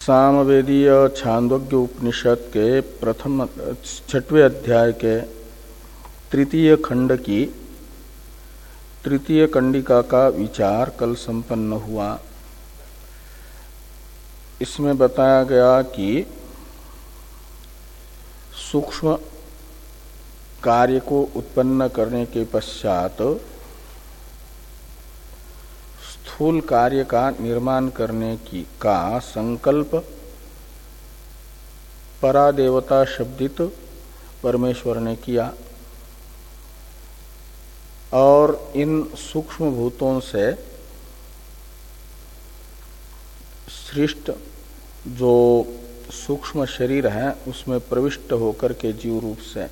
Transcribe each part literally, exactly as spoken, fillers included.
सामवेदीय छांदोग्य उपनिषद के प्रथम छठवें अध्याय के तृतीय खंड की तृतीय कंडिका का विचार कल संपन्न हुआ। इसमें बताया गया कि सूक्ष्म कार्य को उत्पन्न करने के पश्चात स्थूल कार्य का निर्माण करने की का संकल्प परादेवता शब्दित परमेश्वर ने किया और इन सूक्ष्म भूतों से सृष्ट जो सूक्ष्म शरीर है उसमें प्रविष्ट होकर के जीव रूप से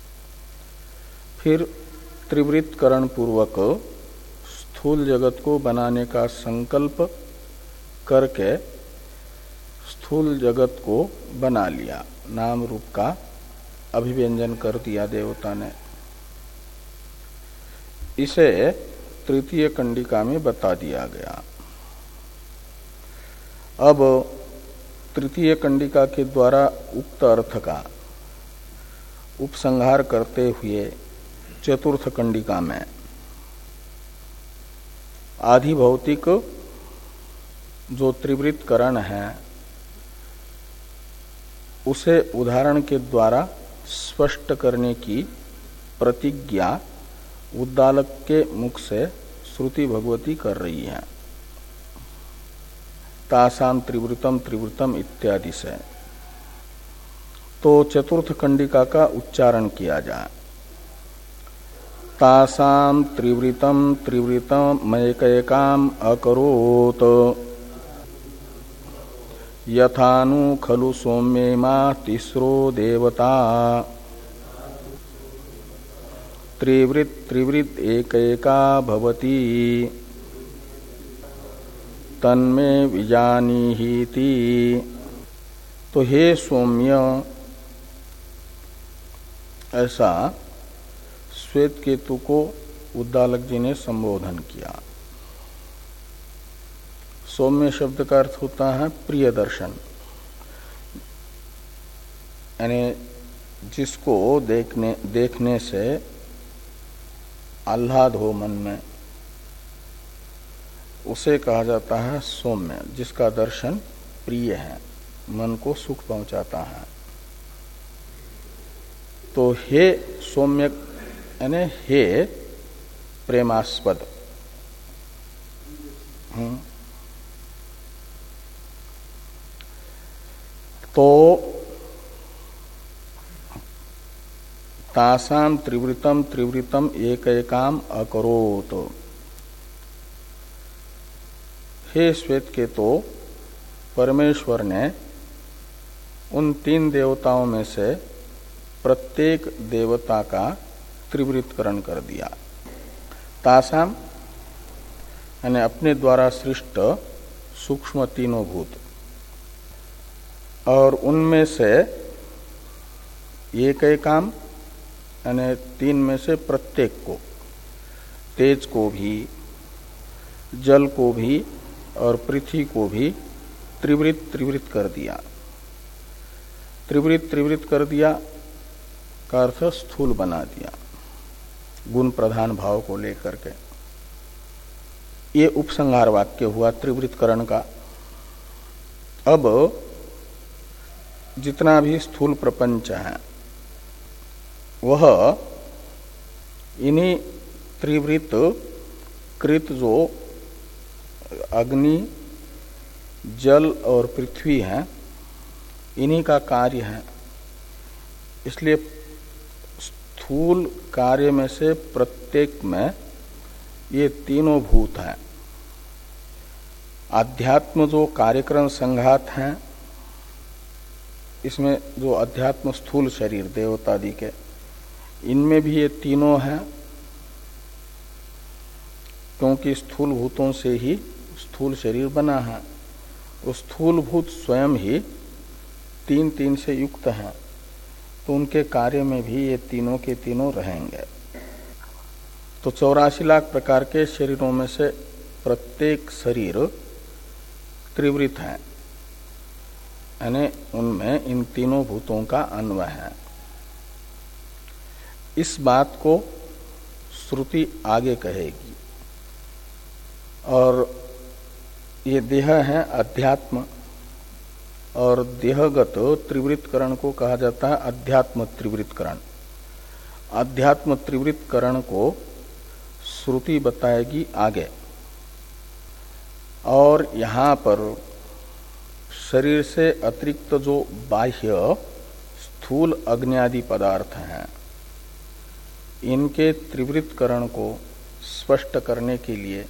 फिर त्रिवृत्तकरण पूर्वक स्थूल जगत को बनाने का संकल्प करके स्थूल जगत को बना लिया, नाम रूप का अभिव्यंजन कर दिया देवता ने। इसे तृतीय कंडिका में बता दिया गया। अब तृतीय कंडिका के द्वारा उक्त अर्थ का उपसंहार करते हुए चतुर्थ कंडिका में आधिभौतिक जो त्रिवृत्तकरण है उसे उदाहरण के द्वारा स्पष्ट करने की प्रतिज्ञा उद्दालक के मुख से श्रुति भगवती कर रही है, तासाम त्रिवृतम त्रिवृतम इत्यादि से। तो चतुर्थ कंडिका का उच्चारण किया जाए। तासाम त्रिवृतम त्रिवृतम मयकैकाम अकरोत यथानु खलु सौम्येमा तिस्रो देवता त्रिवृत त्रिवृत एकैका भवति तन्मे विजानीहीति। तो हे सौम्य, ऐसा श्वेत केतु को उद्दालक जी ने संबोधन किया। सौम्य शब्द का अर्थ होता है प्रिय दर्शन, यानी जिसको देखने देखने से आह्लाद हो मन में, उसे कहा जाता है सौम्य, जिसका दर्शन प्रिय है, मन को सुख पहुंचाता है। तो हे सौम्य यानी हे प्रेमास्पद। हम्म तो तासाम त्रिवृतम त्रिवृतम एकैकाम अकरोत। हे श्वेत के तो परमेश्वर ने उन तीन देवताओं में से प्रत्येक देवता का त्रिवृत्तकरण कर दिया। तासाम यानी अपने द्वारा सृष्ट सूक्ष्म तीनों भूत, और उनमें से एक काम यानी तीन में से प्रत्येक को, तेज को भी, जल को भी और पृथ्वी को भी त्रिवृत्त त्रिवृत्त कर दिया। त्रिवृत्त त्रिवृत्त कर दिया का अर्थ स्थूल बना दिया, गुण प्रधान भाव को लेकर के। ये उपसंहार वाक्य हुआ त्रिवृत्तकरण का। अब जितना भी स्थूल प्रपंच है वह इन्हीं त्रिवृत्त कृत जो अग्नि, जल और पृथ्वी है, इन्हीं का कार्य है। इसलिए स्थूल कार्य में से प्रत्येक में ये तीनों भूत हैं। आध्यात्म जो कार्यक्रम संघात हैं, इसमें जो अध्यात्म स्थूल शरीर देवतादि के, इनमें भी ये तीनों हैं, क्योंकि स्थूल भूतों से ही स्थूल शरीर बना है। तो स्थूल भूत स्वयं ही तीन तीन से युक्त हैं, तो उनके कार्य में भी ये तीनों के तीनों रहेंगे। तो चौरासी लाख प्रकार के शरीरों में से प्रत्येक शरीर त्रिवृत है। यानी उनमें इन तीनों भूतों का अन्वय है। इस बात को श्रुति आगे कहेगी। और ये देह है अध्यात्म, और देहगत त्रिवृत्तकरण को कहा जाता है अध्यात्म त्रिवृत्तकरण। अध्यात्म त्रिवृत्तकरण को श्रुति बताएगी आगे। और यहाँ पर शरीर से अतिरिक्त जो बाह्य स्थूल अग्नि पदार्थ हैं, इनके त्रिवृत्तकरण को स्पष्ट करने के लिए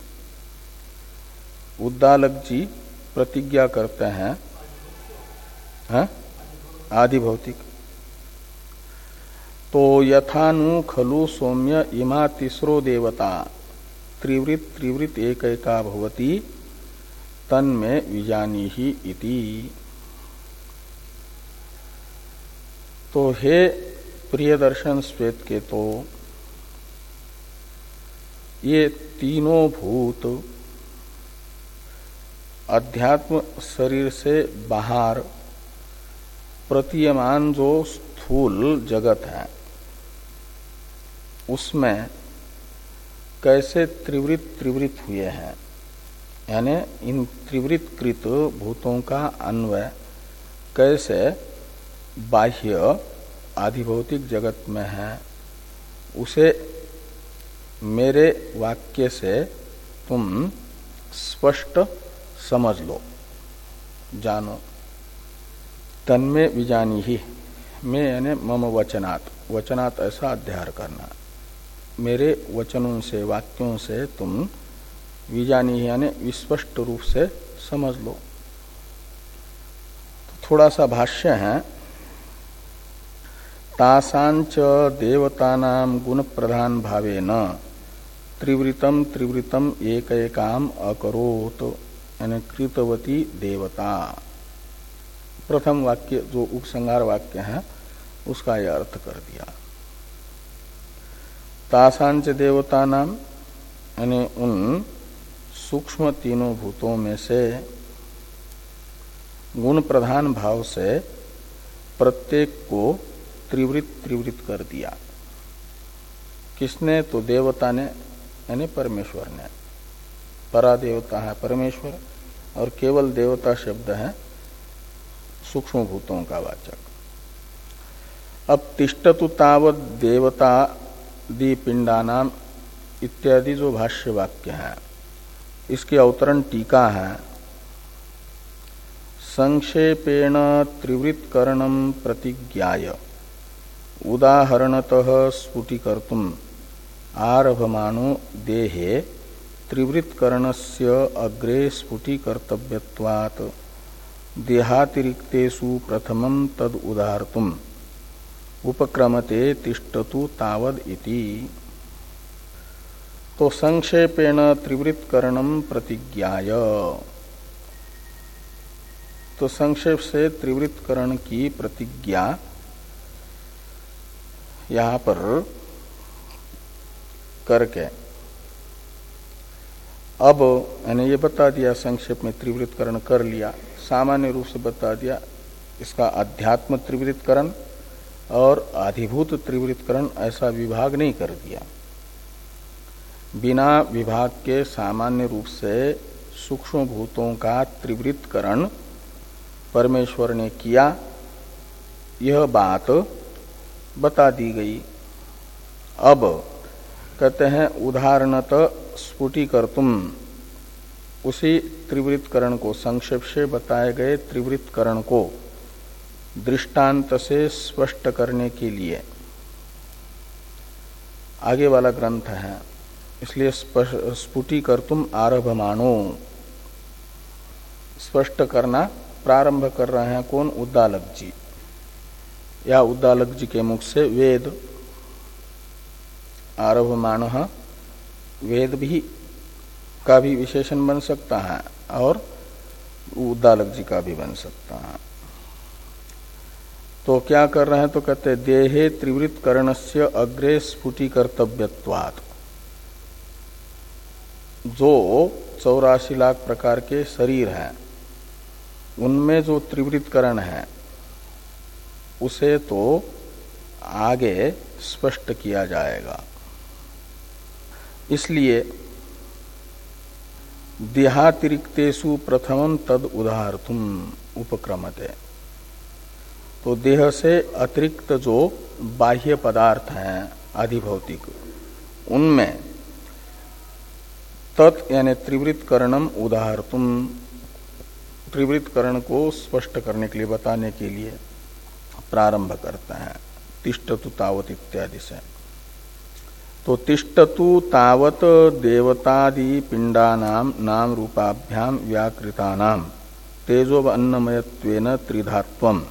उद्दालक जी प्रतिज्ञा करते हैं, हैं? आदि भौतिक। तो यथानु खलु सौम्य इमा तीसरो देवता त्रिवृत त्रिवृत एक एका भवति तन्मे विजानी ही इति। तो हे प्रियदर्शन श्वेत के, तो ये तीनों भूत अध्यात्म शरीर से बाहर प्रतीयमान जो स्थूल जगत है उसमें कैसे त्रिवृत त्रिवृत हुए हैं, यानी इन त्रिवृतकृत भूतों का अन्वय कैसे बाह्य आधिभौतिक जगत में है, उसे मेरे वाक्य से तुम स्पष्ट समझ लो, जानो। तन्मे विजानी ही, मैं यानी मम वचनात्, वचनात् ऐसा अध्याय करना, मेरे वचनों से वाक्यों से तुम विजानी यानी विस्पष्ट रूप से समझ लो। तो थोड़ा सा भाष्य है। तासांच देवतानां गुण प्रधान भावेन त्रिवृतम त्रिवृतम एक एकाम अकरोत, यानी कृतवती देवता। प्रथम वाक्य जो उपसंहार वाक्य है उसका यह अर्थ कर दिया। तासांच देवतानां यानी उन सूक्ष्म तीनों भूतों में से गुण प्रधान भाव से प्रत्येक को त्रिवृत त्रिवृत कर दिया। किसने? तो देवता ने, यानी परमेश्वर ने। परा देवता है परमेश्वर, और केवल देवता शब्द है सूक्ष्म भूतों का वाचक। अब तिष्ठतु तावत देवता दि पिंडानाम इत्यादि जो भाष्य वाक्य है, इसकी अवतरण टीका है। संक्षेपेण त्रिवृत्करणं प्रतिज्ञाय उदाहरणतः स्फुटीकर्तुम आरभमानो देहे त्रिवृत्करणस्य अग्रे स्फुटीकर्तव्यत्वात् देहातिरिक्तेषु प्रथमं तद उदाहर्तुम उपक्रमते तिष्ठतु तावद इति। तो संक्षेपेण त्रिवृत्करणं प्रतिज्ञाय, तो संक्षेप से त्रिवृत्करण की प्रतिज्ञा यहां पर करके अब यानी ये बता दिया, संक्षेप में त्रिवृत्करण कर लिया, सामान्य रूप से बता दिया इसका अध्यात्म त्रिवृत्करण और आधिभूत त्रिवृत्करण, ऐसा विभाग नहीं कर दिया। बिना विभाग के सामान्य रूप से सूक्ष्म भूतों का त्रिवृत्करण परमेश्वर ने किया, यह बात बता दी गई। अब कहते हैं उदाहरणत स्फुटीकर्तुम, उसी त्रिवृत्करण को, संक्षेप से बताए गए त्रिवृत्करण को दृष्टांत से स्पष्ट करने के लिए आगे वाला ग्रंथ है, इसलिए स्फुटीकर्तुम आरभमाणो, स्पष्ट करना प्रारंभ कर रहे हैं कौन? उद्दालक जी, या उद्दालक जी के मुख से वेद। आरभमाण वेद भी का भी विशेषण बन सकता है और उद्दालक जी का भी बन सकता है। तो क्या कर रहे हैं? तो कहते देहे त्रिवृत्करणस्य अग्रे स्फुटीकर्तव्यत्वात्, जो चौरासी लाख प्रकार के शरीर हैं उनमें जो त्रिवृत्तकरण है उसे तो आगे स्पष्ट किया जाएगा। इसलिए देहातिरिक्तेषु प्रथमं तद उदाहर्तुम उपक्रमते। तो देह से अतिरिक्त जो बाह्य पदार्थ हैं आधिभौतिक, उनमें तत् यानी त्रिवृत्तकरणम उदाहर्तुम, त्रिवृत्तकरण को स्पष्ट करने के लिए, बताने के लिए प्रारंभ करता है तिष्ठतु तावत इत्यादि से। तो तिष्ठतु तावत देवतादि पिंडानाम नाम रूपाभ्याम व्याकृतानाम तेजो अन्नमयत्वेन त्रिधात्वम।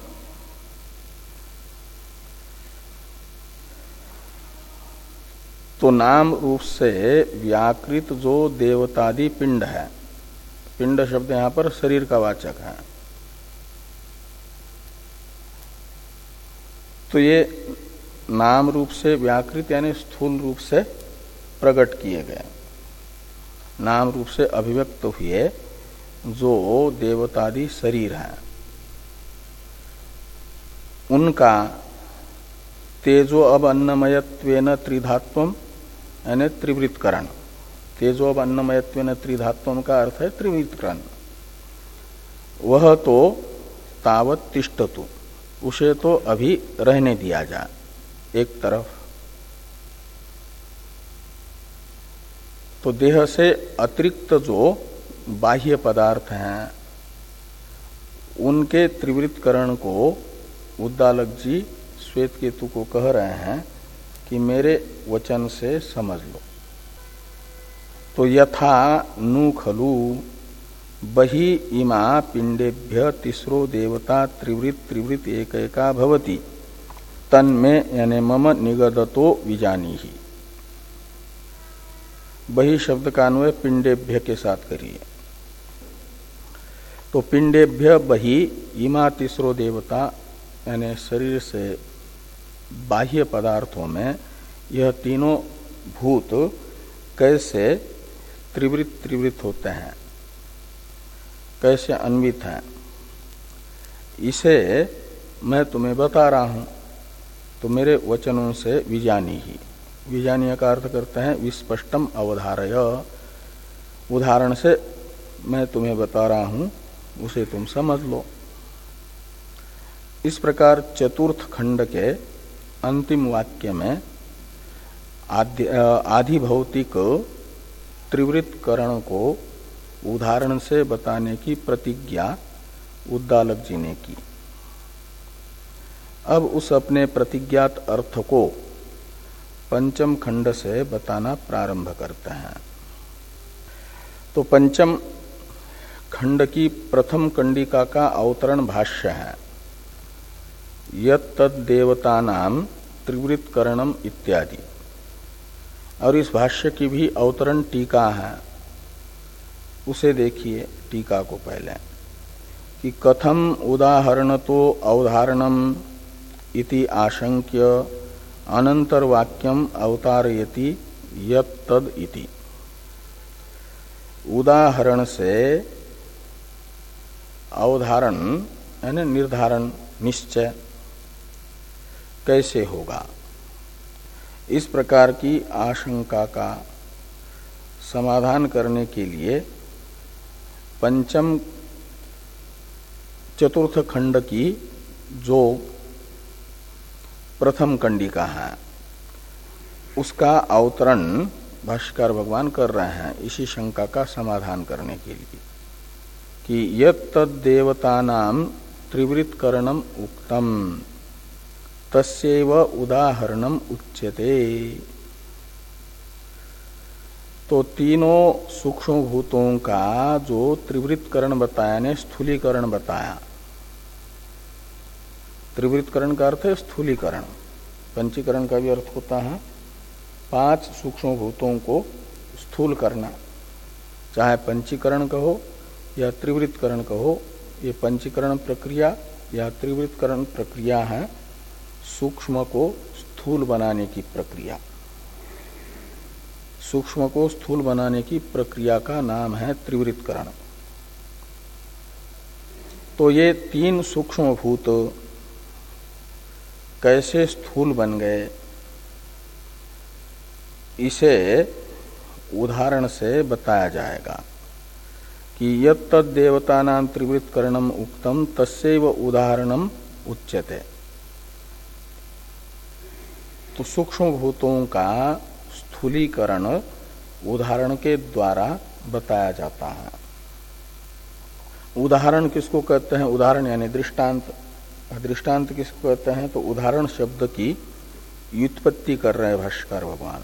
तो नाम रूप से व्याकृत जो देवतादि पिंड है, पिंड शब्द यहां पर शरीर का वाचक है, तो ये नाम रूप से व्याकृत यानी स्थूल रूप से प्रकट किए गए, नाम रूप से अभिव्यक्त हुए जो देवतादि शरीर हैं, उनका तेजो अब अन्नमयत्वेन त्रिधात्वम यानी त्रिवृत्तकरण। तेजो अब अन्नमयत्वेन त्रिधात्वम का अर्थ है त्रिवृत्तकरण। वह तो तावत तिष्ठतु, उसे तो अभी रहने दिया जाए एक तरफ। तो देह से अतिरिक्त जो बाह्य पदार्थ हैं उनके त्रिवृत्तकरण को उद्दालक जी श्वेत केतु को कह रहे हैं कि मेरे वचन से समझ लो। तो यथा नु खलु बहि इमा पिंडेभ्य तिसरो देवता त्रिवृत्त त्रिवृत्त एक एका भवति तन्मे यानी मम निगदतो विजानी ही। बहि शब्द का अन्वय पिंडेभ्य के साथ करिए। तो पिंडेभ्य बहि इमा तिसरो देवता यानी शरीर से बाह्य पदार्थों में यह तीनों भूत कैसे त्रिवृत्त त्रिवृत्त होते हैं, कैसे अन्वित हैं, इसे मैं तुम्हें बता रहा हूं। तो मेरे वचनों से विजानी ही, विजानीय का अर्थ करते हैं विस्पष्टम अवधारय, उदाहरण से मैं तुम्हें बता रहा हूं, उसे तुम समझ लो। इस प्रकार चतुर्थ खंड के अंतिम वाक्य में आधिभौतिक त्रिवृत्तकरण को उदाहरण से बताने की प्रतिज्ञा उद्दालक जी ने की। अब उस अपने प्रतिज्ञात अर्थ को पंचम खंड से बताना प्रारंभ करते हैं। तो पंचम खंड की प्रथम कंडिका का अवतरण भाष्य है यत् तद देवतानाम त्रिवृत्तकरणम इत्यादि, और इस भाष्य की भी अवतरण टीका है। उसे देखिए टीका को पहले कि कथम उदाहरणतो अवधारणम इति आशंक्य अनंतर वाक्यम अवतारयति यत् तद इति। उदाहरण से अवधारण यानी निर्धारण, निश्चय कैसे होगा, इस प्रकार की आशंका का समाधान करने के लिए पंचम चतुर्थ खंड की जो प्रथम कंडिका है उसका अवतरण भाष्यकार भगवान कर रहे हैं इसी शंका का समाधान करने के लिए कि यत् तद देवतानाम त्रिवृत्तकरणम उक्तम तस्यैव उदाहरणम उच्यते। तो तीनों सूक्ष्म भूतों का जो त्रिवृत्तकरण बताया ने स्थूलीकरण बताया, त्रिवृत्तकरण का अर्थ है स्थूलीकरण, पंचीकरण का भी अर्थ होता है पांच सूक्ष्म भूतों को स्थूल करना, चाहे पंचीकरण कहो या त्रिवृत्तकरण कहो, ये पंचीकरण प्रक्रिया या त्रिवृत्तकरण प्रक्रिया है सूक्ष्म को स्थूल बनाने की प्रक्रिया। सूक्ष्म को स्थूल बनाने की प्रक्रिया का नाम है त्रिवृत्तकरण। तो ये तीन सूक्ष्म भूत कैसे स्थूल बन गए, इसे उदाहरण से बताया जाएगा कि यत् तद् देवतानां त्रिवृत्त करणम उक्तम तस्यैव उदाहरणम उच्यते। तो सूक्ष्म भूतों का स्थूलीकरण उदाहरण के द्वारा बताया जाता है। उदाहरण किसको कहते हैं? उदाहरण यानी दृष्टांत। दृष्टांत किसको कहते हैं? तो उदाहरण शब्द की व्युत्पत्ति कर रहे भाष्यकार भगवान।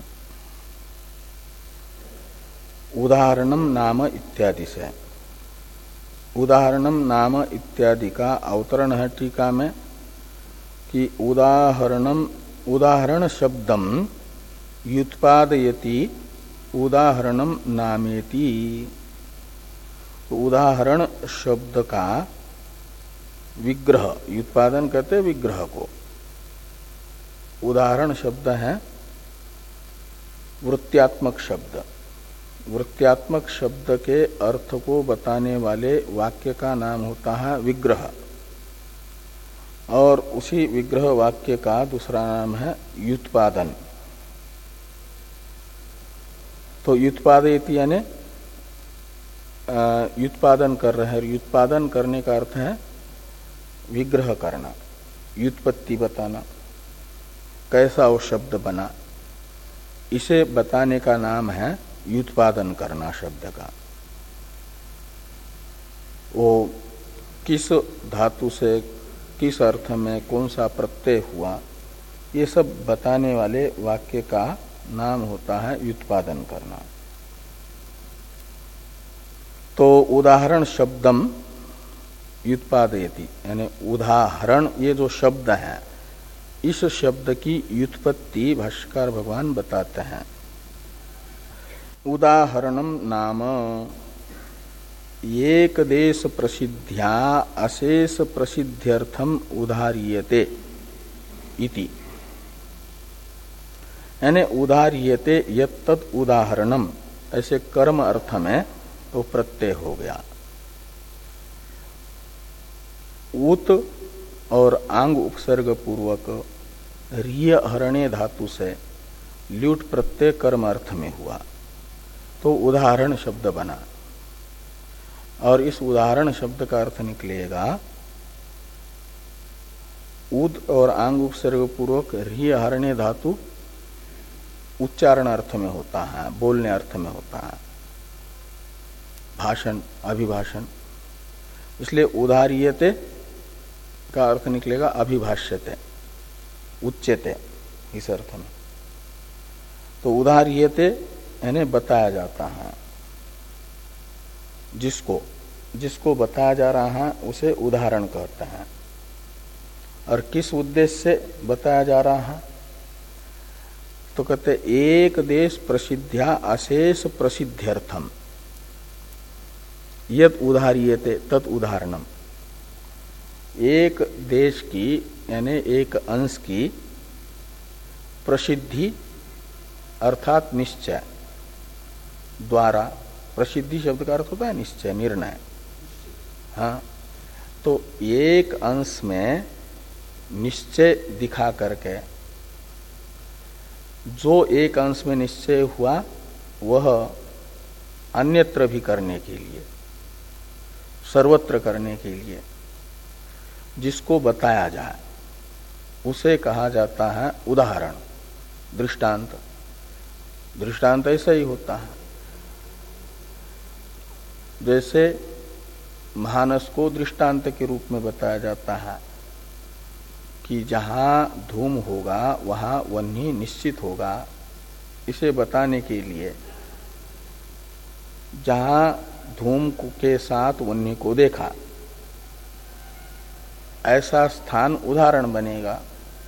उदाहरणम नाम इत्यादि से, उदाहरणम नाम इत्यादि का अवतरण है टीका में कि उदाहरणम उदाहरण शब्दम व्युत्पादयति उदाहरणम नामेति। तो उदाहरण शब्द का विग्रह, व्युत्पादन कहते विग्रह को, उदाहरण शब्द है वृत्त्यात्मक शब्द। वृत्त्यात्मक शब्द के अर्थ को बताने वाले वाक्य का नाम होता है विग्रह, और उसी विग्रह वाक्य का दूसरा नाम है व्युत्पादन। तो व्युत्पादयति यानी व्युत्पादन कर रहे हैं। व्युत्पादन करने का अर्थ है विग्रह करना, व्युत्पत्ति बताना, कैसा वो शब्द बना, इसे बताने का नाम है व्युत्पादन करना शब्द का। वो किस धातु से किस अर्थ में कौन सा प्रत्यय हुआ, ये सब बताने वाले वाक्य का नाम होता है व्युत्पादन करना। तो उदाहरण शब्दम व्युत्पादयति यानी उदाहरण, ये जो शब्द है इस शब्द की व्युत्पत्ति भाष्यकार भगवान बताते हैं। उदाहरणम नाम एक देश प्रसिद्ध्या अशेष प्रसिद्ध्यर्थम उदाह्रियते इति, यानी उदाह्रियते यत्तत् उदाहरणम, ऐसे कर्म अर्थ में तो प्रत्यय हो गया। उत और आंग उपसर्ग पूर्वक रिय हरणे धातु से ल्यूट प्रत्यय कर्म अर्थ में हुआ, तो उदाहरण शब्द बना। और इस उदाहरण शब्द का अर्थ निकलेगा उद और आंग उपसर्ग पूर्वक रिय हरणे धातु उच्चारण अर्थ में होता है, बोलने अर्थ में होता है, भाषण, अभिभाषण। इसलिए उदाह्रियते का अर्थ निकलेगा अभिभाष्यते, उच्यते, इस अर्थ में। तो उदाह्रियते यानी बताया जाता है, जिसको जिसको बताया जा रहा है उसे उदाहरण कहते हैं। और किस उद्देश्य से बताया जा रहा है? तो कहते एक देश प्रसिद्ध्या अशेष प्रसिद्ध्यर्थम यद उदाह्रियते तत् उदाहरणम। एक देश की यानी एक अंश की प्रसिद्धि अर्थात निश्चय द्वारा, प्रसिद्धि शब्द का अर्थ होता है निश्चय, निर्णय। हाँ, तो एक अंश में निश्चय दिखा करके, जो एक अंश में निश्चय हुआ वह अन्यत्र भी करने के लिए, सर्वत्र करने के लिए जिसको बताया जाए उसे कहा जाता है उदाहरण, दृष्टांत। दृष्टांत ऐसा ही होता है, जैसे महानस को दृष्टांत के रूप में बताया जाता है कि जहां धूम होगा वहां वह्नि निश्चित होगा, इसे बताने के लिए जहां धूम के साथ वह्नि को देखा ऐसा स्थान उदाहरण बनेगा।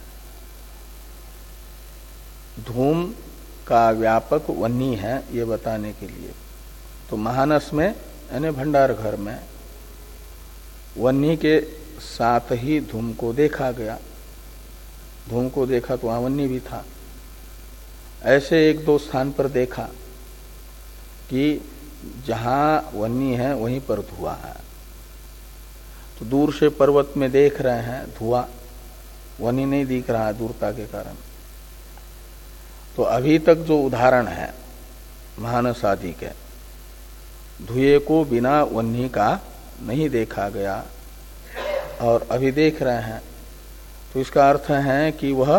धूम का व्यापक वह्नि है ये बताने के लिए। तो महानस में यानी भंडार घर में वह्नि के साथ ही धूम को देखा गया, धूम को देखा तो वहां वह्नि भी था। ऐसे एक दो स्थान पर देखा कि जहां वह्नि है वहीं पर धुआं है, तो दूर से पर्वत में देख रहे हैं धुआं, वनी नहीं दिख रहा है दूरता के कारण। तो अभी तक जो उदाहरण है महानस आदि के, धुएं को बिना वन्नी का नहीं देखा गया और अभी देख रहे हैं, तो इसका अर्थ है कि वह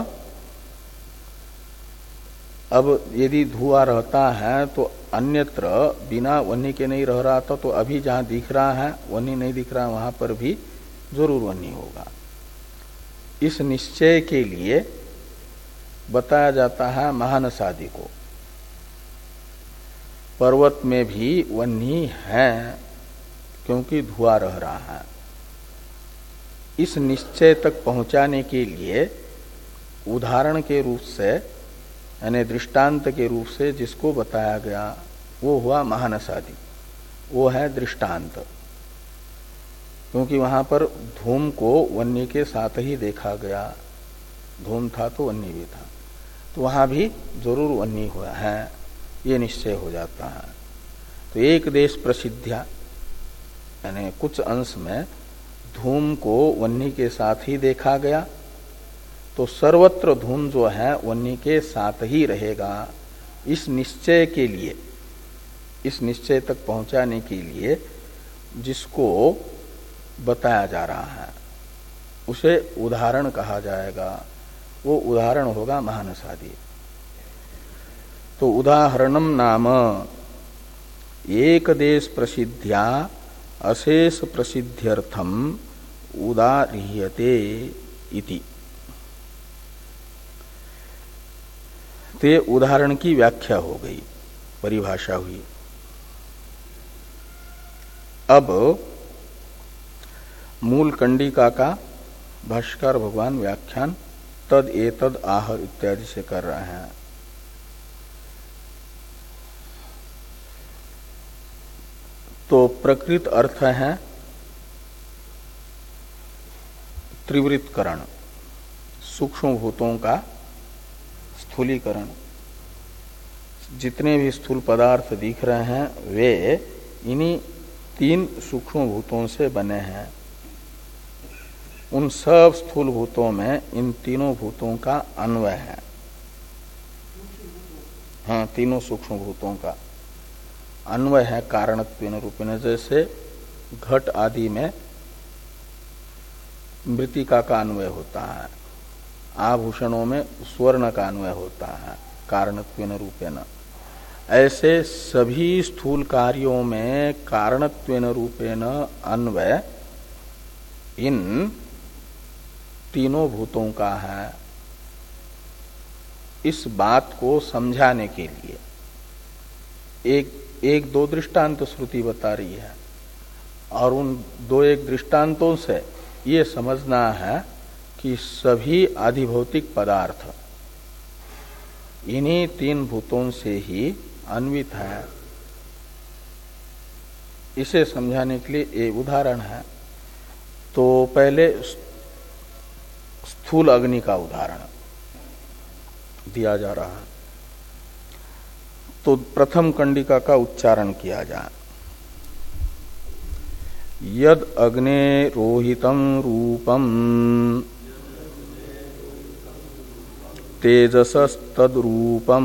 अब यदि धुआं रहता है तो अन्यत्र बिना वन्नी के नहीं रह रहा था, तो अभी जहां दिख रहा है वन्नी नहीं दिख रहा, वहां पर भी जरूर वन्नी होगा। इस निश्चय के लिए बताया जाता है महानस आदि को। पर्वत में भी वन्नी है क्योंकि धुआं रह रहा है। इस निश्चय तक पहुंचाने के लिए उदाहरण के रूप से यानी दृष्टांत के रूप से जिसको बताया गया वो हुआ महानस आदि, वो है दृष्टांत। क्योंकि वहां पर धूम को वन्नी के साथ ही देखा गया, धूम था तो वन्नी भी था, तो वहां भी जरूर वन्नी हुआ है, ये निश्चय हो जाता है। तो एक देश प्रसिद्धिया यानी कुछ अंश में धूम को वन्नी के साथ ही देखा गया, तो सर्वत्र धूम जो है वन्नी के साथ ही रहेगा। इस निश्चय के लिए, इस निश्चय तक पहुंचाने के लिए जिसको बताया जा रहा है उसे उदाहरण कहा जाएगा, वो उदाहरण होगा महानस आदि। तो उदाहरणम नाम एक देश प्रसिद्ध्या अशेष प्रसिद्ध्यर्थम उदाह्रियते इति। ते उदाहरण की व्याख्या हो गई, परिभाषा हुई। अब मूल कंडिका का भाष्कर भगवान व्याख्यान तद एतद आह इत्यादि से कर रहे हैं। तो प्रकृत अर्थ है त्रिवृत्करण, सूक्ष्म भूतों का स्थूलीकरण। जितने भी स्थूल पदार्थ दिख रहे हैं वे इन्हीं तीन सूक्ष्म भूतों से बने हैं। उन सब स्थूल भूतों में इन तीनों भूतों का अन्वय है। हाँ, तीनों सूक्ष्म भूतों का अन्वय है कारणत्वेन रूपेण। जैसे घट आदि में मृत्तिका का अन्वय होता है, आभूषणों में स्वर्ण का अन्वय होता है कारणत्वेन रूपेण, ऐसे सभी स्थूल कार्यों में कारणत्वेन रूपेण अन्वय इन तीनों भूतों का है। इस बात को समझाने के लिए एक एक दो दृष्टांत श्रुति बता रही है, और उन दो एक दृष्टांतों से ये समझना है कि सभी आधिभौतिक पदार्थ इन्हीं तीन भूतों से ही अन्वित है। इसे समझाने के लिए एक उदाहरण है। तो पहले स्थूल अग्नि का उदाहरण दिया जा रहा है। तो प्रथम कंडिका का उच्चारण किया जाए। यद अग्ने रोहितम रूपम तेजसस्तद्रूपम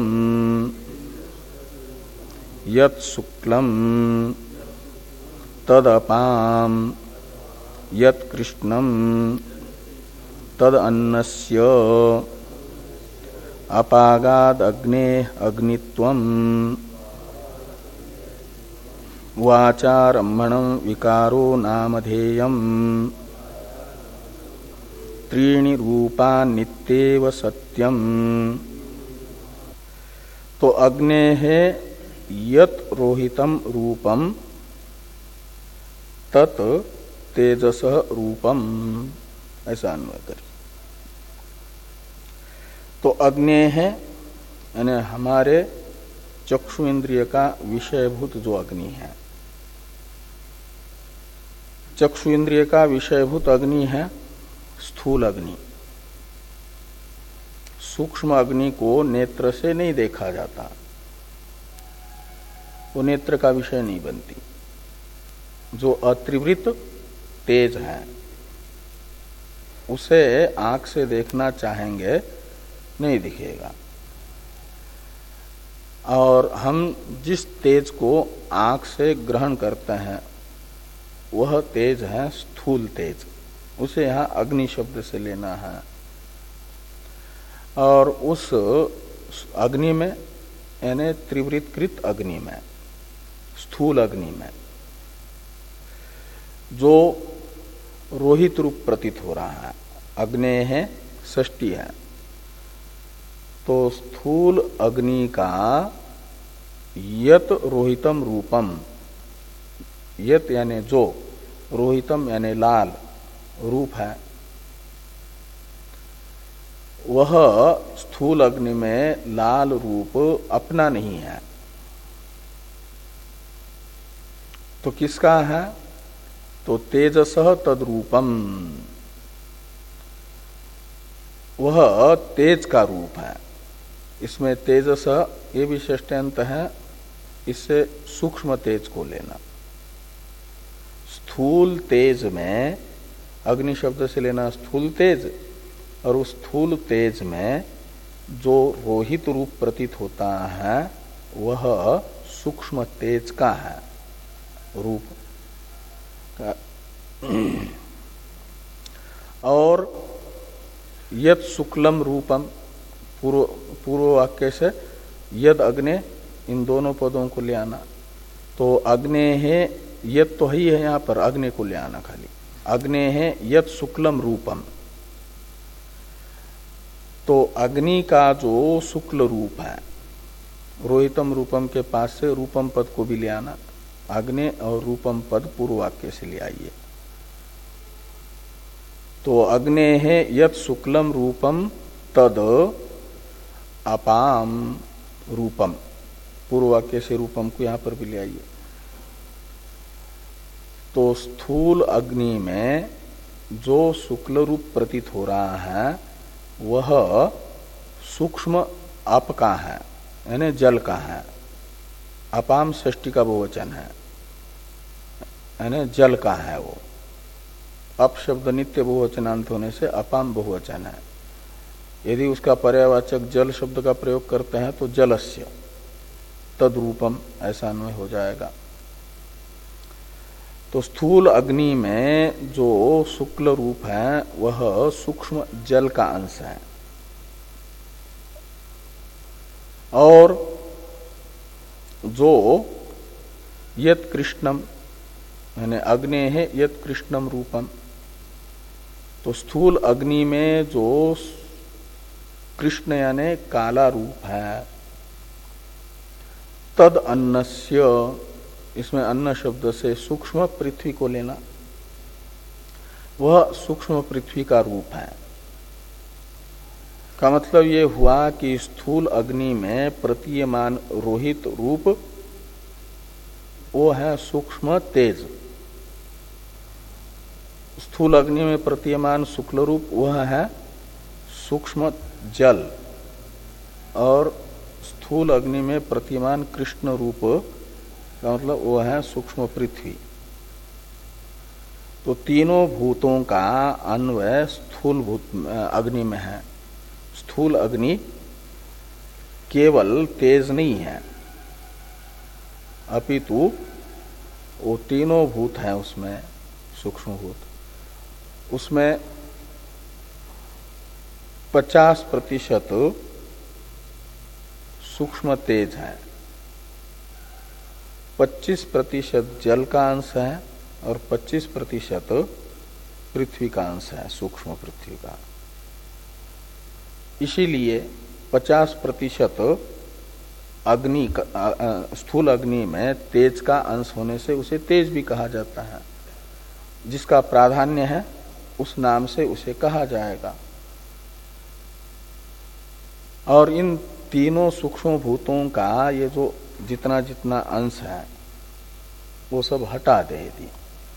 यत् शुक्लम तदपाम यत् कृष्णम तद अन्नस्य अपागाद अग्ने अग्नित्वम वाचारम्भणं विकारो नामधेयम् त्रीणि रूपा नित्येव सत्यम। तो अग्ने है यत रोहितम रूपम तत् तेजस रूपम, ऐसा अन्वय करें। तो अग्ने है यानी हमारे चक्षु इंद्रिय का विषयभूत जो अग्नि है, चक्षु इंद्रिय का विषयभूत अग्नि है स्थूल अग्नि। सूक्ष्म अग्नि को नेत्र से नहीं देखा जाता, वो नेत्र का विषय नहीं बनती। जो अत्रिवृत तेज है उसे आंख से देखना चाहेंगे नहीं दिखेगा। और हम जिस तेज को आंख से ग्रहण करते हैं वह तेज है स्थूल तेज, उसे यहाँ अग्नि शब्द से लेना है। और उस अग्नि में यानी त्रिवृतकृत अग्नि में, स्थूल अग्नि में जो रोहित रूप प्रतीत हो रहा है, अग्ने है षष्ठी है, तो स्थूल अग्नि का यत रोहितम रूपम, यत यानी जो, रोहितम यानी लाल रूप है, वह स्थूल अग्नि में लाल रूप अपना नहीं है तो किसका है? तो तेजसः तद्रूपम, वह तेज का रूप है। इसमें तेजस ये भी षष्ठ्यंत है, इससे सूक्ष्म तेज को लेना। स्थूल तेज में अग्नि शब्द से लेना स्थूल तेज, और उस स्थूल तेज में जो रोहित रूप प्रतीत होता है वह सूक्ष्म तेज का है रूप का। और यद शुक्लम रूपम, पूर्व पूर्व वाक्य से यद अग्ने, इन दोनों पदों को ले आना। तो अग्ने है, यद तो ही है यहां पर, अग्नि को ले आना खाली। अग्ने है यद शुक्लम रूपम, तो अग्नि का जो शुक्ल रूप है, रोहितम रूपम के पास से रूपम पद को भी ले आना। अग्नि और रूपम पद पूर्व वाक्य से ले आइए। तो अग्ने है यत शुक्लम रूपम तद अपाम रूपम, पूर्व वाक्य से रूपम को यहां पर भी ले आइए। तो स्थूल अग्नि में जो शुक्ल रूप प्रतीत हो रहा है वह सूक्ष्म अप का है, यानी जल का है। अपाम षष्ठी का बहुवचन है, यानी जल का है वो। अप शब्द नित्य बहुवचनांत होने से अपाम बहुवचन है। यदि उसका पर्यायवाचक जल शब्द का प्रयोग करते हैं तो जलस्य तद्रूपम ऐसा अन्वय हो जाएगा। तो स्थूल अग्नि में जो शुक्ल रूप है वह सूक्ष्म जल का अंश है। और जो यत कृष्णम यानी अग्नि है यत कृष्णम रूपम, तो स्थूल अग्नि में जो कृष्ण यानी काला रूप है, तद अन्नस्य, इसमें अन्न शब्द से सूक्ष्म पृथ्वी को लेना, वह सूक्ष्म पृथ्वी का रूप है। का मतलब ये हुआ कि स्थूल अग्नि में प्रतीयमान रोहित रूप वो है सूक्ष्म तेज। स्थूल अग्नि में प्रतीयमान शुक्ल रूप वह है सूक्ष्म जल, और स्थूल अग्नि में प्रतीयमान कृष्ण रूप का मतलब वो है सूक्ष्म पृथ्वी। तो तीनों भूतों का अन्वय स्थूल भूत अग्नि में है। स्थूल अग्नि केवल तेज नहीं है, अपितु वो तीनों भूत हैं उसमें, सूक्ष्म भूत। उसमें पचास प्रतिशत सूक्ष्म तेज है, पच्चीस प्रतिशत जल का अंश है और पच्चीस प्रतिशत पृथ्वी का अंश है, सूक्ष्म पृथ्वी का। इसीलिए पचास प्रतिशत अग्नि स्थूल अग्नि में तेज का अंश होने से उसे तेज भी कहा जाता है। जिसका प्राधान्य है उस नाम से उसे कहा जाएगा। और इन तीनों सूक्ष्म भूतों का ये जो जितना जितना अंश है वो सब हटा दे यदि,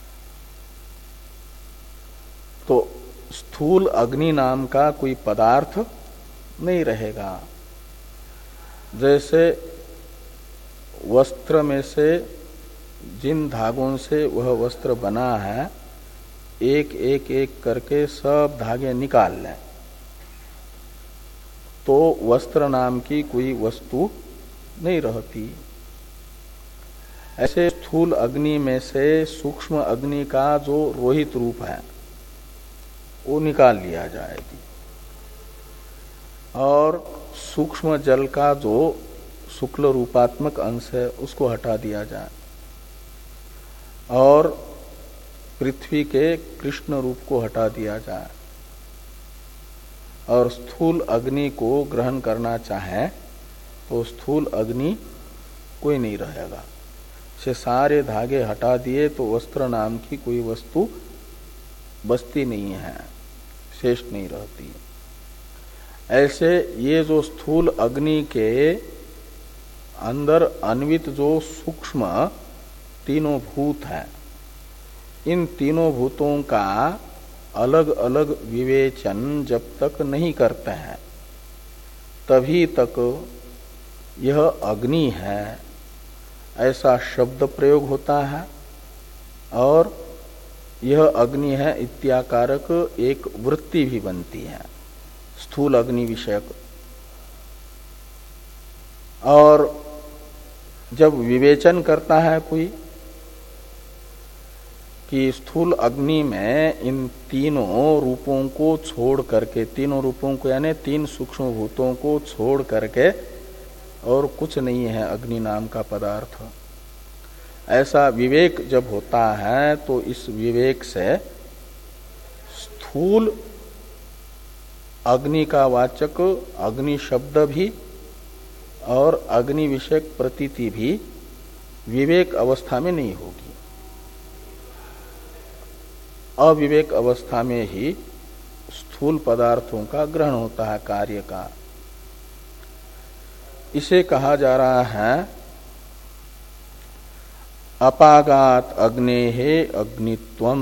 तो स्थूल अग्नि नाम का कोई पदार्थ नहीं रहेगा। जैसे वस्त्र में से जिन धागों से वह वस्त्र बना है एक एक एक करके सब धागे निकाल लें तो वस्त्र नाम की कोई वस्तु नहीं रहती। ऐसे स्थूल अग्नि में से सूक्ष्म अग्नि का जो रोहित रूप है वो निकाल लिया जाएगी और सूक्ष्म जल का जो शुक्ल रूपात्मक अंश है उसको हटा दिया जाए और पृथ्वी के कृष्ण रूप को हटा दिया जाए और स्थूल अग्नि को ग्रहण करना चाहे तो स्थूल अग्नि कोई नहीं रहेगा। से सारे धागे हटा दिए तो वस्त्र नाम की कोई वस्तु बचती नहीं है, शेष नहीं रहती। ऐसे ये जो स्थूल अग्नि के अंदर अन्वित जो सूक्ष्म तीनों भूत हैं, इन तीनों भूतों का अलग अलग विवेचन जब तक नहीं करते हैं तभी तक यह अग्नि है ऐसा शब्द प्रयोग होता है और यह अग्नि है इत्याकारक एक वृत्ति भी बनती है स्थूल अग्नि विषयक। और जब विवेचन करता है कोई कि स्थूल अग्नि में इन तीनों रूपों को छोड़ करके, तीनों रूपों को यानी तीन सूक्ष्म भूतों को छोड़ करके और कुछ नहीं है अग्नि नाम का पदार्थ, ऐसा विवेक जब होता है तो इस विवेक से स्थूल अग्नि का वाचक अग्नि शब्द भी और अग्नि विषयक प्रतीति भी विवेक अवस्था में नहीं होगी। अविवेक अवस्था में ही स्थूल पदार्थों का ग्रहण होता है कार्य का। इसे कहा जा रहा है अपागात अग्नेहे अग्नित्वम।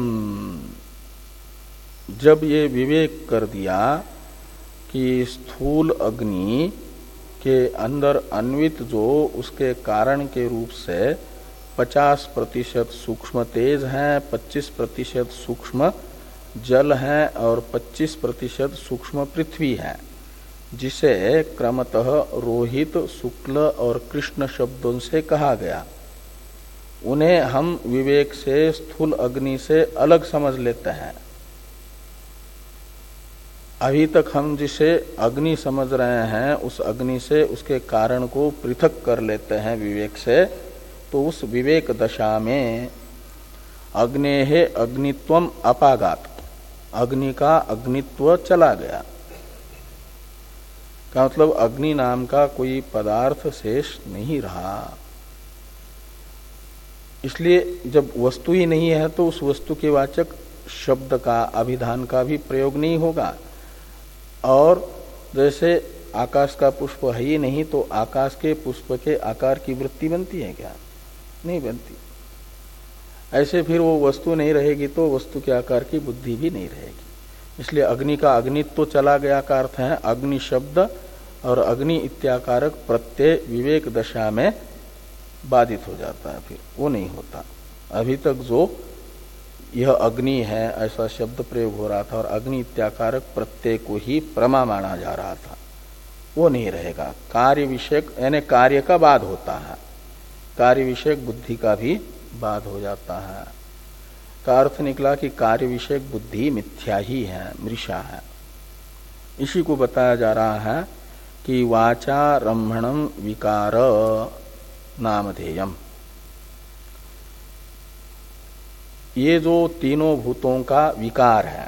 जब ये विवेक कर दिया कि स्थूल अग्नि के अंदर अन्वित जो उसके कारण के रूप से पचास प्रतिशत सूक्ष्म तेज है, पच्चीस प्रतिशत सूक्ष्म जल है और पच्चीस प्रतिशत सूक्ष्म पृथ्वी है, जिसे क्रमतः रोहित, शुक्ल और कृष्ण शब्दों से कहा गया, उन्हें हम विवेक से स्थूल अग्नि से अलग समझ लेते हैं। अभी तक हम जिसे अग्नि समझ रहे हैं उस अग्नि से उसके कारण को पृथक कर लेते हैं विवेक से, तो उस विवेक दशा में अग्नेहे अग्नित्वम अपागात, अग्नि का अग्नित्व चला गया का मतलब अग्नि नाम का कोई पदार्थ शेष नहीं रहा। इसलिए जब वस्तु ही नहीं है तो उस वस्तु के वाचक शब्द का, अभिधान का भी प्रयोग नहीं होगा। और जैसे आकाश का पुष्प है ही नहीं तो आकाश के पुष्प के आकार की वृत्ति बनती है क्या? नहीं बनती। ऐसे फिर वो वस्तु नहीं रहेगी तो वस्तु के आकार की बुद्धि भी नहीं रहेगी। इसलिए अग्नि का अग्नित्व तो चला गया का अर्थ है अग्नि शब्द और अग्नि इत्याकारक प्रत्यय विवेक दशा में बाधित हो जाता है, फिर वो नहीं होता। अभी तक जो यह अग्नि है ऐसा शब्द प्रयोग हो रहा था और अग्नि इत्याकारक प्रत्यय को ही प्रमा माना जा रहा था, वो नहीं रहेगा। कार्य विषयक यानी कार्य का बाध होता है, कार्य विषयक बुद्धि का भी बाध हो जाता है। का अर्थ निकला कि कार्य विषयक बुद्धि मिथ्या ही है, मृषा है। इसी को बताया जा रहा है कि वाचा रम्भणम विकार नामधेयम। ये जो तीनों भूतों का विकार है,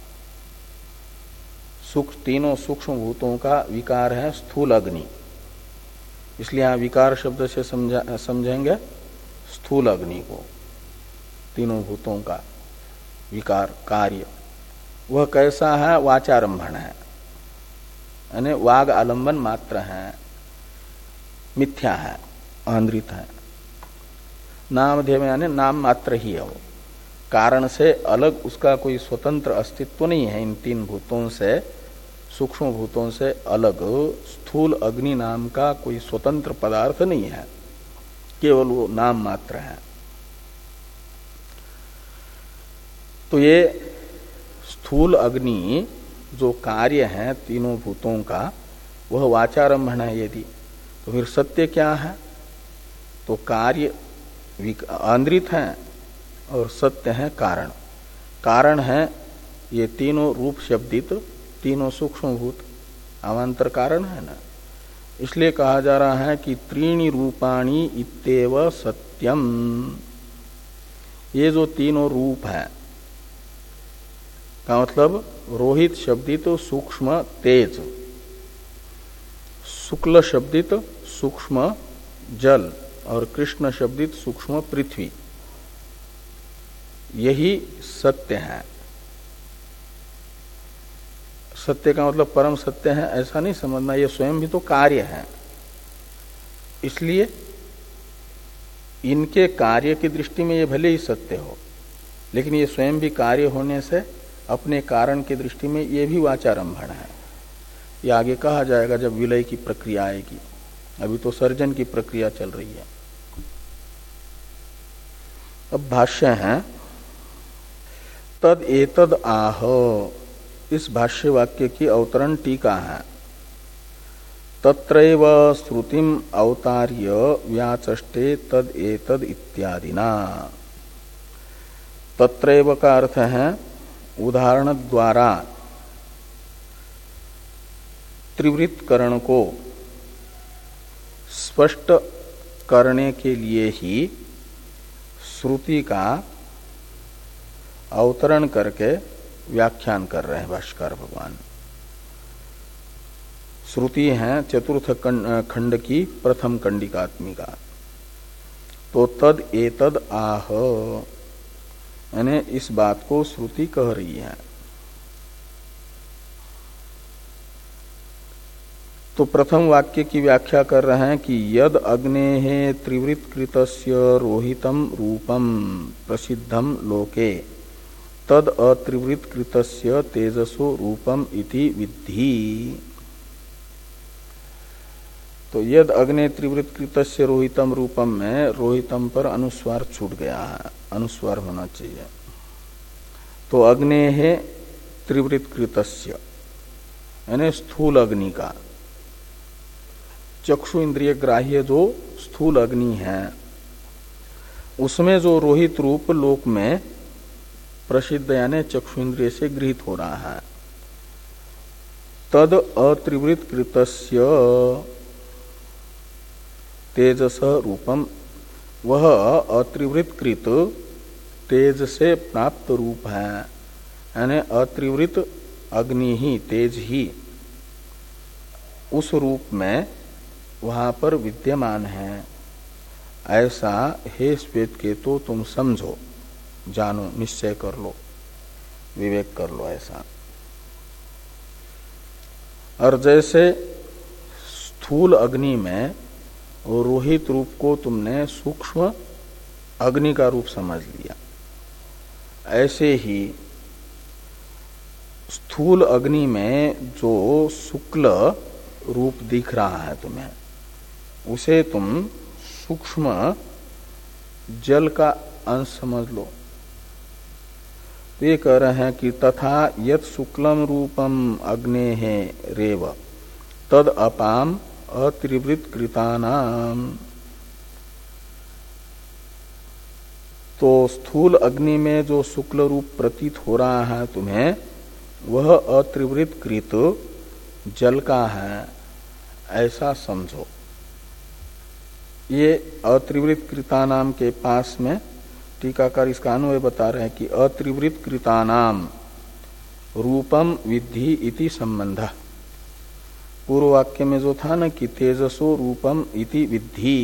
सुख तीनों सूक्ष्म भूतों का विकार है स्थूल अग्नि, इसलिए यहां विकार शब्द से समझा समझेंगे स्थूल अग्नि को, तीनों भूतों का विकार कार्य। वह कैसा है? वाचारंभण है, यानी वाग आलंबन मात्र है, मिथ्या है, आंद्रित है। नामधेय यानी नाम मात्र ही है, वो कारण से अलग उसका कोई स्वतंत्र अस्तित्व नहीं है। इन तीन भूतों से, सूक्ष्म भूतों से अलग स्थूल अग्नि नाम का कोई स्वतंत्र पदार्थ नहीं है, केवल वो नाम मात्र है। तो ये स्थूल अग्नि जो कार्य है तीनों भूतों का वह वाचारंभण है यदि, तो फिर सत्य क्या है? तो कार्य आंद्रित है और सत्य है कारण। कारण है ये तीनों रूप शब्दित तीनों सूक्ष्म भूत, अवान्तर कारण है ना। इसलिए कहा जा रहा है कि त्रीणि रूपाणि इत्येव सत्यम। ये जो तीनों रूप है का मतलब रोहित शब्दित सूक्ष्म तेज, शुक्ल शब्दित सूक्ष्म जल और कृष्ण शब्दित सूक्ष्म पृथ्वी, यही सत्य है। सत्य का मतलब परम सत्य है ऐसा नहीं समझना, ये स्वयं भी तो कार्य है। इसलिए इनके कार्य की दृष्टि में ये भले ही सत्य हो, लेकिन ये स्वयं भी कार्य होने से अपने कारण की दृष्टि में ये भी वाचारंभण है। ये आगे कहा जाएगा जब विलय की प्रक्रिया आएगी, अभी तो सर्जन की प्रक्रिया चल रही है। अब भाष्य है तद एतद आह, इस भाष्य वाक्य की अवतरण टीका है। तत्रैव श्रुतिम अवतार्य व्याचष्टे तद एतद इत्यादिना। तत्रैव का अर्थ है उदाहरण द्वारा त्रिवृत्तकरण को स्पष्ट करने के लिए ही श्रुति का अवतरण करके व्याख्यान कर रहे हैं भाष्यकार भगवान। श्रुति है चतुर्थ खंड की प्रथम कंडिकात्मिका। तो तद एतद आह, यानी इस बात को श्रुति कह रही है। तो प्रथम वाक्य की व्याख्या कर रहे हैं कि यद अग्नेः त्रिवृत्तकृतस्य रोहितम रूपम प्रसिद्धम लोके तद अत्रिवृत्तकृतस्य तेजसो रूपम इति विद्धि। तो यद अग्ने त्रिवृत्तकृतस्य रोहितम रूपम में रोहितम पर अनुस्वार छूट गया है, अनुस्वार होना चाहिए। तो अग्नेः त्रिवृत्तकृतस्य यानी स्थूल अग्नि का, चक्षु इंद्रिय ग्राह्य जो स्थूल अग्नि है उसमें जो रोहित रूप लोक में प्रसिद्ध यानी चक्षु इंद्रिय से गृहीत हो रहा है। तद अत्रिवृत्तकृतस्य तेजस रूपम, वह अत्रिवृत्तकृत तेज से प्राप्त रूप है, यानी अत्रिवृत्त अग्नि ही तेज ही उस रूप में वहां पर विद्यमान है। ऐसा हे श्वेत के तो तुम समझो, जानो, निश्चय कर लो, विवेक कर लो ऐसा। और जैसे स्थूल अग्नि में रोहित रूप को तुमने सूक्ष्म अग्नि का रूप समझ लिया, ऐसे ही स्थूल अग्नि में जो शुक्ल रूप दिख रहा है तुम्हें, उसे तुम सूक्ष्म जल का अंश समझ लो। तो ये कह रहे हैं कि तथा यत शुक्लम रूपम अग्नेः रेव तद अपाम अत्रिवृत्तकृतानाम। तो स्थूल अग्नि में जो शुक्ल रूप प्रतीत हो रहा है तुम्हें, वह अत्रिवृत्तकृत जल का है, ऐसा समझो। ये अत्रिवृत्तकृतानाम के पास में टीकाकार इसका अन्वय बता रहे हैं कि अत्रिवृत्तकृतानाम रूपम विद्धि इति संबंध। पूर्व वाक्य में जो था ना कि तेजसो रूपम इति विद्धि,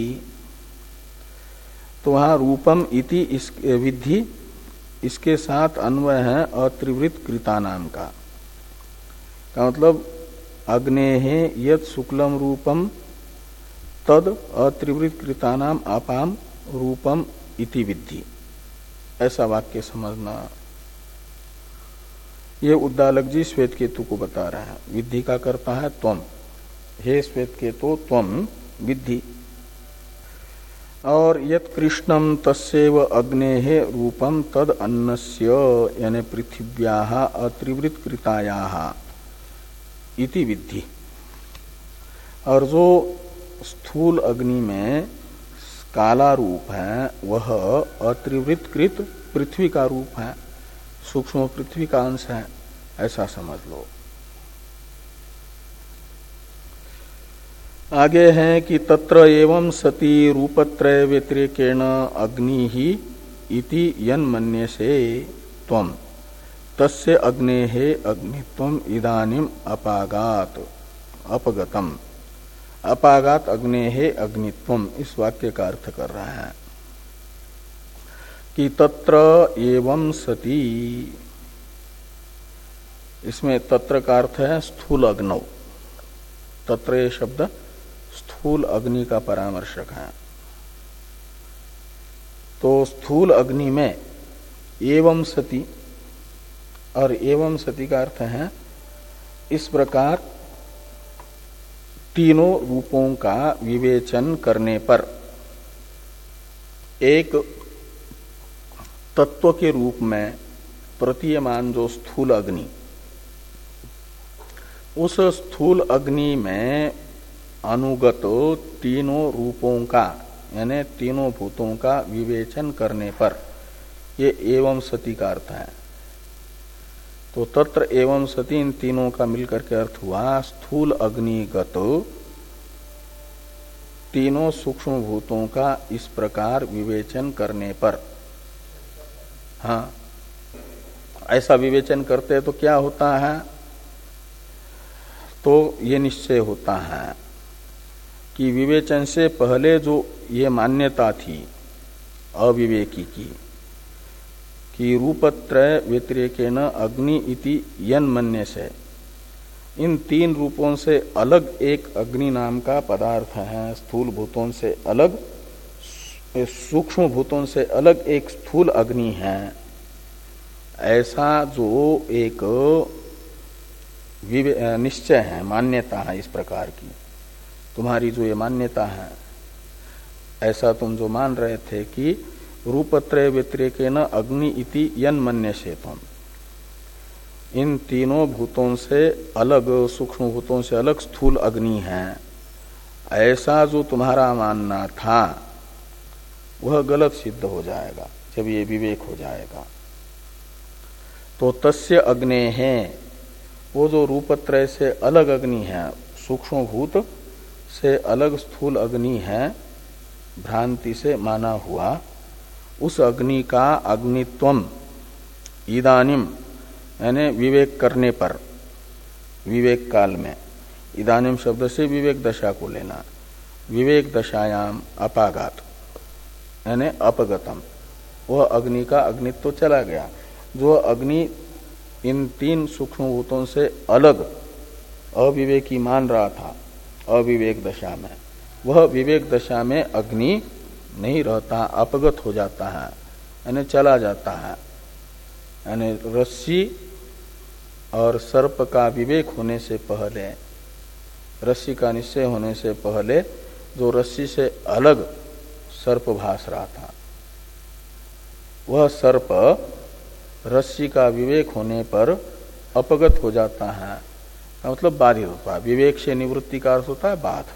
तो वहां रूपम इति इस विद्धि, इसके साथ अन्वय है अत्रिवृत्तकृतानाम का। का मतलब अग्नेः यत् शुक्लम रूपम तद अत्रिवृत्तकृतानाम अपाम रूपम इति विद्धि, ऐसा वाक्य समझना। ये उद्दालक जी श्वेत केतु को बता रहा है। विद्धि का करता है त्वम, हे श्वेत केतु त्वम विद्धि। और यत् कृष्णम तस्यैव अग्नेः रूपम तद अन्नस्य यानी पृथिव्याः अत्रिवृत्कृतायाः इति विद्धि। और जो स्थूल अग्नि में काला रूप है वह अत्रिवृत्कृत पृथ्वी का रूप है, सूक्ष्म पृथ्वी का अंश है, ऐसा समझ लो। आगे है कि तत्र एवं सती रूपत्रय व्यतिरेकेण अग्नि ही इति यन्मन्यसे त्वं तस्य अग्नेः अग्नित्वम् इदानीम अपागात अपगतम। अपागात अग्नेः अग्नित्वम इस वाक्य का अर्थ कर रहा है कि तत्र एवं सती, इसमें तत्र का अर्थ है स्थूल अग्नौ। तत्र ये शब्द स्थूल अग्नि का परामर्शक है। तो स्थूल अग्नि में एवं सती, और एवं सती का अर्थ है इस प्रकार तीनों रूपों का विवेचन करने पर एक तत्व के रूप में प्रतीयमान जो स्थूल अग्नि, उस स्थूल अग्नि में अनुगत तीनों रूपों का यानी तीनों भूतों का विवेचन करने पर ये एवं सती का अर्थ है। तो तत्र एवं सती इन तीनों का मिलकर के अर्थ हुआ स्थूल अग्निगत तीनों सूक्ष्म भूतों का इस प्रकार विवेचन करने पर। हाँ, ऐसा विवेचन करते हैं तो क्या होता है, तो ये निश्चय होता है कि विवेचन से पहले जो ये मान्यता थी अविवेकी की कि रूपत्रय व्यतिरेकेण अग्नि इति यन्मन्य से, इन तीन रूपों से अलग एक अग्नि नाम का पदार्थ है, स्थूल भूतों से अलग, सूक्ष्म भूतों से अलग एक स्थूल अग्नि है, ऐसा जो एक निश्चय है, मान्यता है इस प्रकार की, तुम्हारी जो ये मान्यता है, ऐसा तुम जो मान रहे थे कि रूपत्रय व्यतिरेकेण अग्नि इति यन्मन्यसे तुम, इन तीनों भूतों से अलग, सूक्ष्म भूतों से अलग स्थूल अग्नि है, ऐसा जो तुम्हारा मानना था वह गलत सिद्ध हो जाएगा जब ये विवेक हो जाएगा। तो तस्य अग्ने है, वो जो रूपत्रय से अलग अग्नि है, सूक्ष्म भूत से अलग स्थूल अग्नि है, भ्रांति से माना हुआ, उस अग्नि का अग्नित्वम इदानिम यानी विवेक करने पर, विवेक काल में, इदानिम शब्द से विवेक दशा को लेना, विवेक दशायाम अपागात यानी अपगतम, वह अग्नि का अग्नित्व चला गया। जो अग्नि इन तीन सूक्ष्म भूतों से अलग अविवेकी मान रहा था अविवेक दशा में, वह विवेक दशा में अग्नि नहीं रहता, अपगत हो जाता है यानी चला जाता है। यानी रस्सी और सर्प का विवेक होने से पहले, रस्सी का निश्चय होने से पहले जो रस्सी से अलग सर्प भास रहा था, वह सर्प रस्सी का विवेक होने पर अपगत हो जाता है, मतलब बाधित होता है। विवेक से निवृत्ति का अर्थ होता है बाध।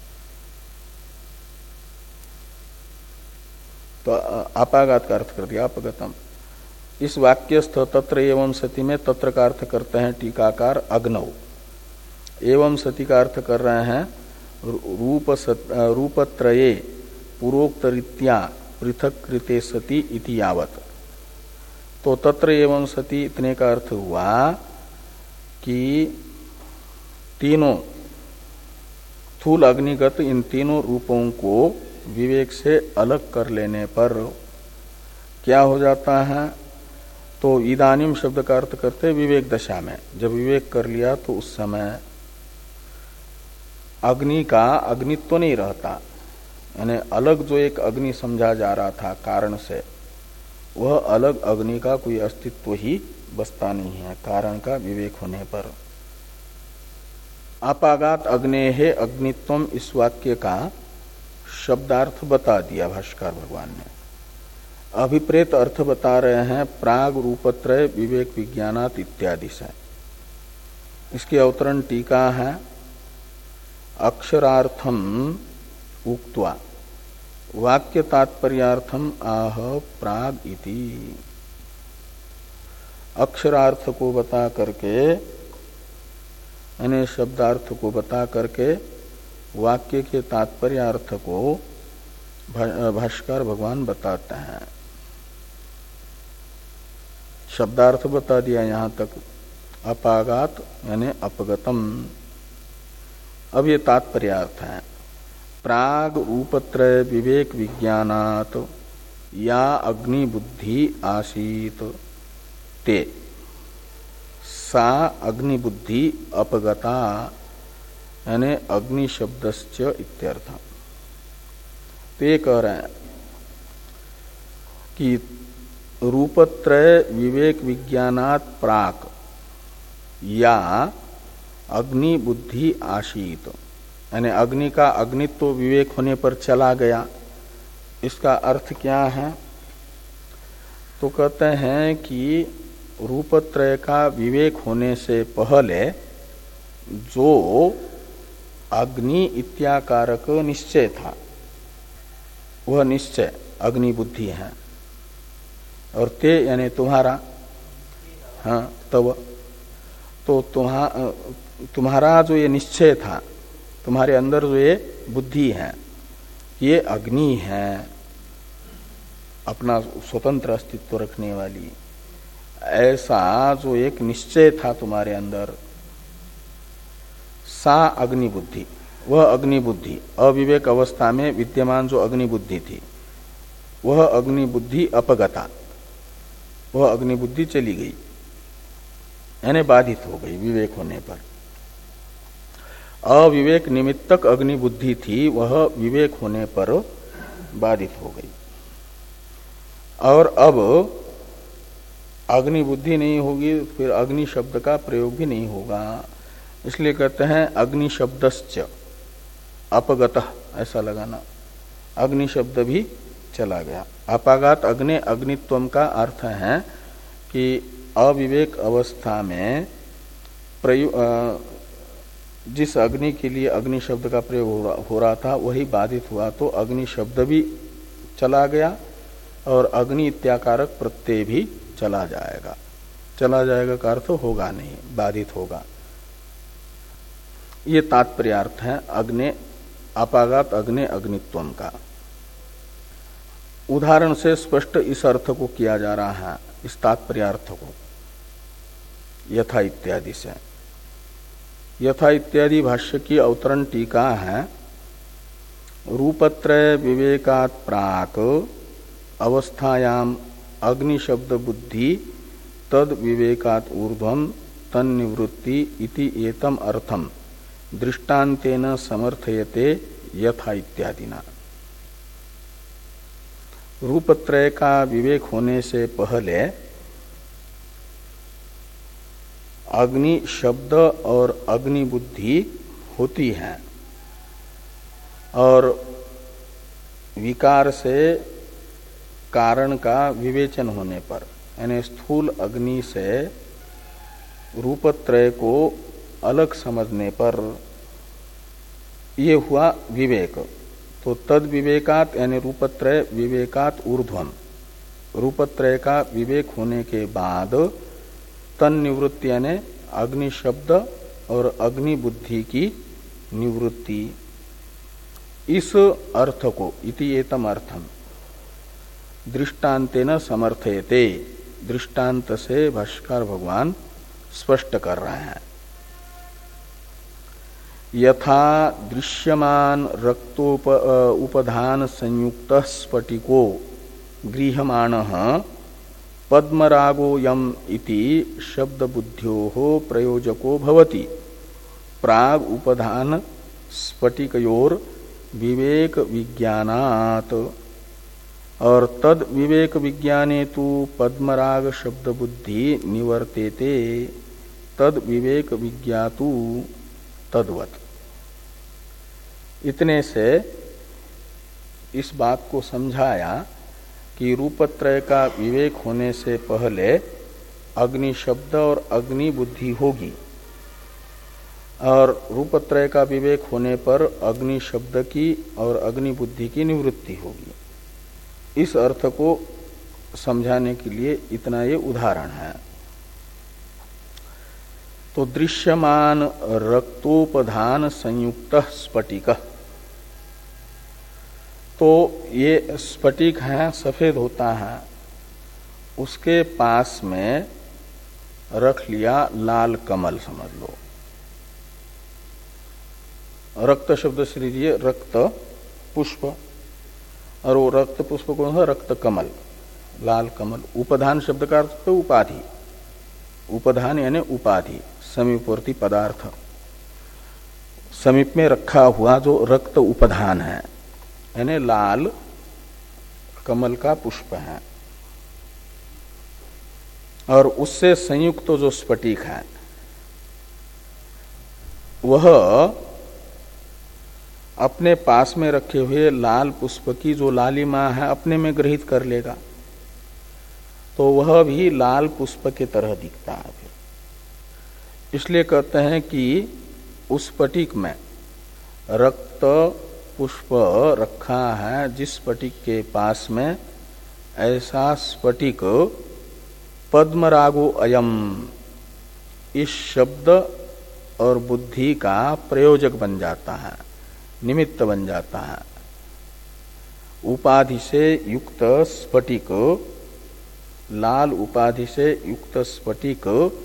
तो अपागात का अर्थ कर दिया अपगतम। इस वाक्यस्थ तत्र एवं सती में तत्र का अर्थ करते हैं टीकाकार अग्नौ, एवं सती का अर्थ कर रहे हैं रूप सत, रूपत्रये पूर्वोक्त रीत्या पृथक कृते सती इति यावत। तो तत्र एवं सती इतने का अर्थ हुआ कि तीनों स्थूल अग्निगत इन तीनों रूपों को विवेक से अलग कर लेने पर क्या हो जाता है, तो इदानीम शब्द का अर्थ करते विवेक दशा में, जब विवेक कर लिया तो उस समय अग्नि का अग्नित्व तो नहीं रहता, यानी अलग जो एक अग्नि समझा जा रहा था कारण से, वह अलग अग्नि का कोई अस्तित्व ही बसता नहीं है कारण का विवेक होने पर। अपागात अग्नेहे अग्नित्वम इस वाक्य का शब्दार्थ बता दिया भाष्कर भगवान ने। अभिप्रेत अर्थ बता रहे हैं प्राग रूपत्रय विवेक विज्ञानात इत्यादि से। इसकी अवतरण टीका है अक्षरार्थम उक्त्वा वाक्य तात्पर्यार्थम आह प्राग इति। अक्षरार्थ को बता करके यानी शब्दार्थ को बता करके वाक्य के तात्पर्यार्थ को भाष्कर भगवान बताते हैं। शब्दार्थ बता दिया यहां तक, अपागात यानी अपगतम। अब ये तात्पर्यार्थ है प्राग रूपत्रय विवेक विज्ञानात या अग्नि बुद्धि आसीत ते सा अग्नि बुद्धि अपगता यानी अग्नि शब्दस्य इत्यर्थ। तो ये कह रहे हैं कि रूपत्रय विवेक विज्ञानात प्राक या अग्नि बुद्धि आशीत यानी अग्नि का अग्नित्व विवेक होने पर चला गया। इसका अर्थ क्या है? तो कहते हैं कि रूपत्रय का विवेक होने से पहले जो अग्नि इत्याकारक निश्चय था वह निश्चय अग्नि बुद्धि है। और ते यानी तुम्हारा, हाँ तब तो तुम्हारा तुम्हारा जो ये निश्चय था, तुम्हारे अंदर जो ये बुद्धि है, ये अग्नि है, अपना स्वतंत्र अस्तित्व रखने वाली। ऐसा जो एक निश्चय था तुम्हारे अंदर, सा अग्नि बुद्धि, वह अग्नि बुद्धि अविवेक अवस्था में विद्यमान जो अग्नि बुद्धि थी, वह अग्नि बुद्धि अपगता, वह अग्नि बुद्धि चली गई यानी बाधित हो गई विवेक होने पर। अविवेक निमित्तक अग्नि बुद्धि थी, वह विवेक होने पर बाधित हो गई। और अब अग्नि बुद्धि नहीं होगी, फिर अग्नि शब्द का प्रयोग भी नहीं होगा। इसलिए कहते हैं अग्नि शब्दश्च अपगतः, ऐसा लगाना, अग्नि शब्द भी चला गया। अपागात अग्नि अग्नित्वम का अर्थ है कि अविवेक अवस्था में प्रयोग जिस अग्नि के लिए अग्नि शब्द का प्रयोग हो रहा था वही बाधित हुआ, तो अग्नि शब्द भी चला गया और अग्नि इत्याकारक प्रत्यय भी चला जाएगा। चला जाएगा का अर्थ होगा नहीं, बाधित होगा। ये तात्पर्यार्थ है अग्नि अपागात अग्नि अग्नित्वम का। उदाहरण से स्पष्ट इस अर्थ को किया जा रहा है, इस तात्पर्यार्थ को यथा इत्यादि से। यथा इत्यादि भाष्य की अवतरण टीका है रूपत्रय विवेकात् प्राक अवस्थायाम अग्नि शब्द बुद्धि तद विवेकात् ऊर्ध्वम तन्निवृत्ति इति एतम अर्थम दृष्टान्तेन समर्थयते यथा इत्यादिना। रूपत्रय का विवेक होने से पहले अग्नि शब्द और अग्नि बुद्धि होती है, और विकार से कारण का विवेचन होने पर यानी स्थूल अग्नि से रूपत्रय को अलग समझने पर ये हुआ विवेक। तो तद विवेकात यानी रूपत्रय विवेकात ऊर्ध्वम, रूपत्रय का विवेक होने के बाद तन निवृत्ति यानी अग्नि शब्द और अग्नि बुद्धि की निवृत्ति। इस अर्थ को इति एतम अर्थम दृष्टांतेन समर्थयते, दृष्टांत से भाष्कर भगवान स्पष्ट कर रहे हैं। यथा दृश्यमान रक्तोप उपधान संयुक्त स्फटिको गृह्यमाणः पद्मरागो यम इति शब्द बुद्ध्योः प्रयोजको भवति प्राग उपधान स्फटिकयोर विवेक विज्ञानात्। और तद विवेक विज्ञाने तु पद्मराग शब्द बुद्धि निवर्तेते तद विवेक विज्ञातु तद्वत्। इतने से इस बात को समझाया कि रूपत्रय का विवेक होने से पहले अग्नि शब्द और अग्नि बुद्धि होगी, और रूपत्रय का विवेक होने पर अग्नि शब्द की और अग्नि बुद्धि की निवृत्ति होगी। इस अर्थ को समझाने के लिए इतना ये उदाहरण है। तो दृश्यमान रक्तोपधान संयुक्त स्फटिक, तो ये स्फटिक है, सफेद होता है, उसके पास में रख लिया लाल कमल, समझ लो। रक्त शब्द से लीजिए रक्त पुष्प, और वो रक्त पुष्प कौन सा? रक्त कमल, लाल कमल। उपधान शब्द का अर्थ तो उपाधि, उपधान यानी उपाधि, समीपवर्ती पदार्थ, समीप में रखा हुआ जो रक्त उपधान है, यानी लाल कमल का पुष्प है। और उससे संयुक्त तो जो स्फटिक है वह अपने पास में रखे हुए लाल पुष्प की जो लालिमा है अपने में ग्रहित कर लेगा, तो वह भी लाल पुष्प की तरह दिखता है। फिर इसलिए कहते हैं कि उस स्फटिक में रक्त पुष्प रखा है, जिस स्फटिक के पास में ऐसा स्फटिक पद्मरागो अयम इस शब्द और बुद्धि का प्रयोजक बन जाता है, निमित्त बन जाता है। उपाधि से युक्त स्फटिक, लाल उपाधि से युक्त स्फटिक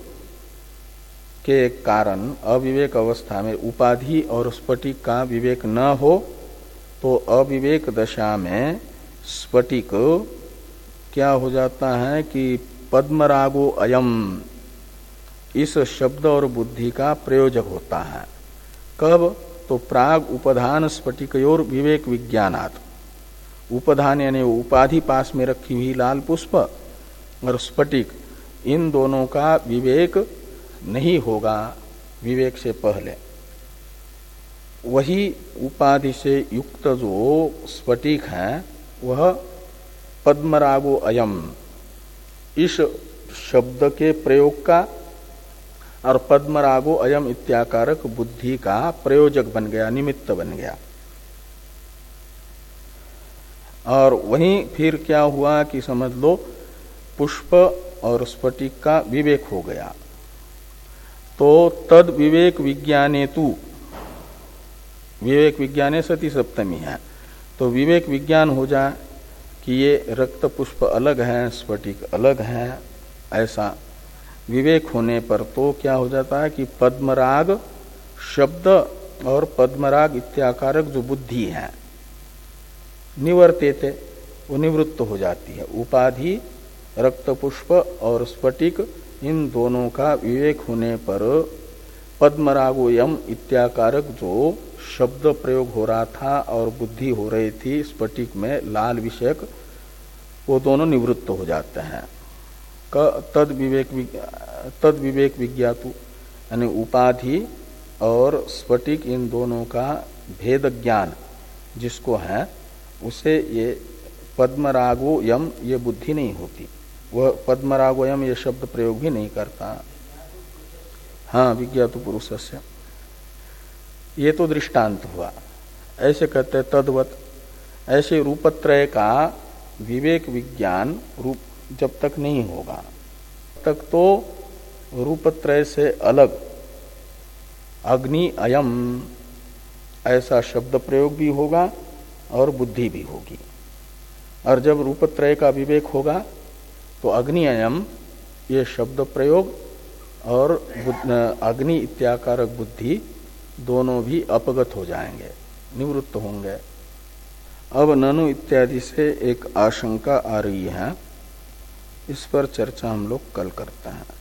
के कारण अविवेक अवस्था में उपाधि और स्फटिक का विवेक न हो तो अविवेक दशा में स्फटिक क्या हो जाता है कि पद्मरागो अयम इस शब्द और बुद्धि का प्रयोजक होता है। कब? तो प्राग उपधान स्फटिकयोर विवेक विज्ञानात्, उपधान यानी उपाधि पास में रखी हुई लाल पुष्प और स्फटिक, इन दोनों का विवेक नहीं होगा विवेक से पहले। वही उपाधि से युक्त जो स्फटिक है वह पद्मरागो अयम इस शब्द के प्रयोग का और पद्मरागो अयम इत्याकारक बुद्धि का प्रयोजक बन गया, निमित्त बन गया। और वहीं फिर क्या हुआ कि समझ लो पुष्प और स्फटिक का विवेक हो गया, तो तद विवेक विज्ञाने तु, विवेक विज्ञाने सती सप्तमी है, तो विवेक विज्ञान हो जाए कि ये रक्त पुष्प अलग है, स्फटिक अलग है, ऐसा विवेक होने पर तो क्या हो जाता है कि पद्मराग शब्द और पद्मराग इत्याकारक जो बुद्धि है निवर्तेते, वो निवृत्त हो जाती है। उपाधि रक्त पुष्प और स्फटिक इन दोनों का विवेक होने पर पद्मरागोयम इत्याकारक जो शब्द प्रयोग हो रहा था और बुद्धि हो रही थी स्फटिक में लाल विषयक, वो दोनों निवृत्त हो जाते हैं। तद विवेक तद विवेक विज्ञातु, यानी उपाधि और स्फटिक इन दोनों का भेद ज्ञान जिसको है उसे ये पद्मरागो यम ये बुद्धि नहीं होती, वह पद्मरागो यम ये शब्द प्रयोग भी नहीं करता। हाँ, विज्ञातु पुरुषस्य, ये तो दृष्टांत हुआ। ऐसे कहते तद्वत, ऐसे रूपत्रय का विवेक विज्ञान रूप जब तक नहीं होगा तक तो रूपत्रय से अलग अग्नि अयम ऐसा शब्द प्रयोग भी होगा और बुद्धि भी होगी। और जब रूपत्रय का विवेक होगा तो अग्नि अयम ये शब्द प्रयोग और अग्नि इत्याकारक बुद्धि दोनों भी अपगत हो जाएंगे, निवृत्त होंगे। अब ननु इत्यादि से एक आशंका आ रही है, इस पर चर्चा हम लोग कल करते हैं।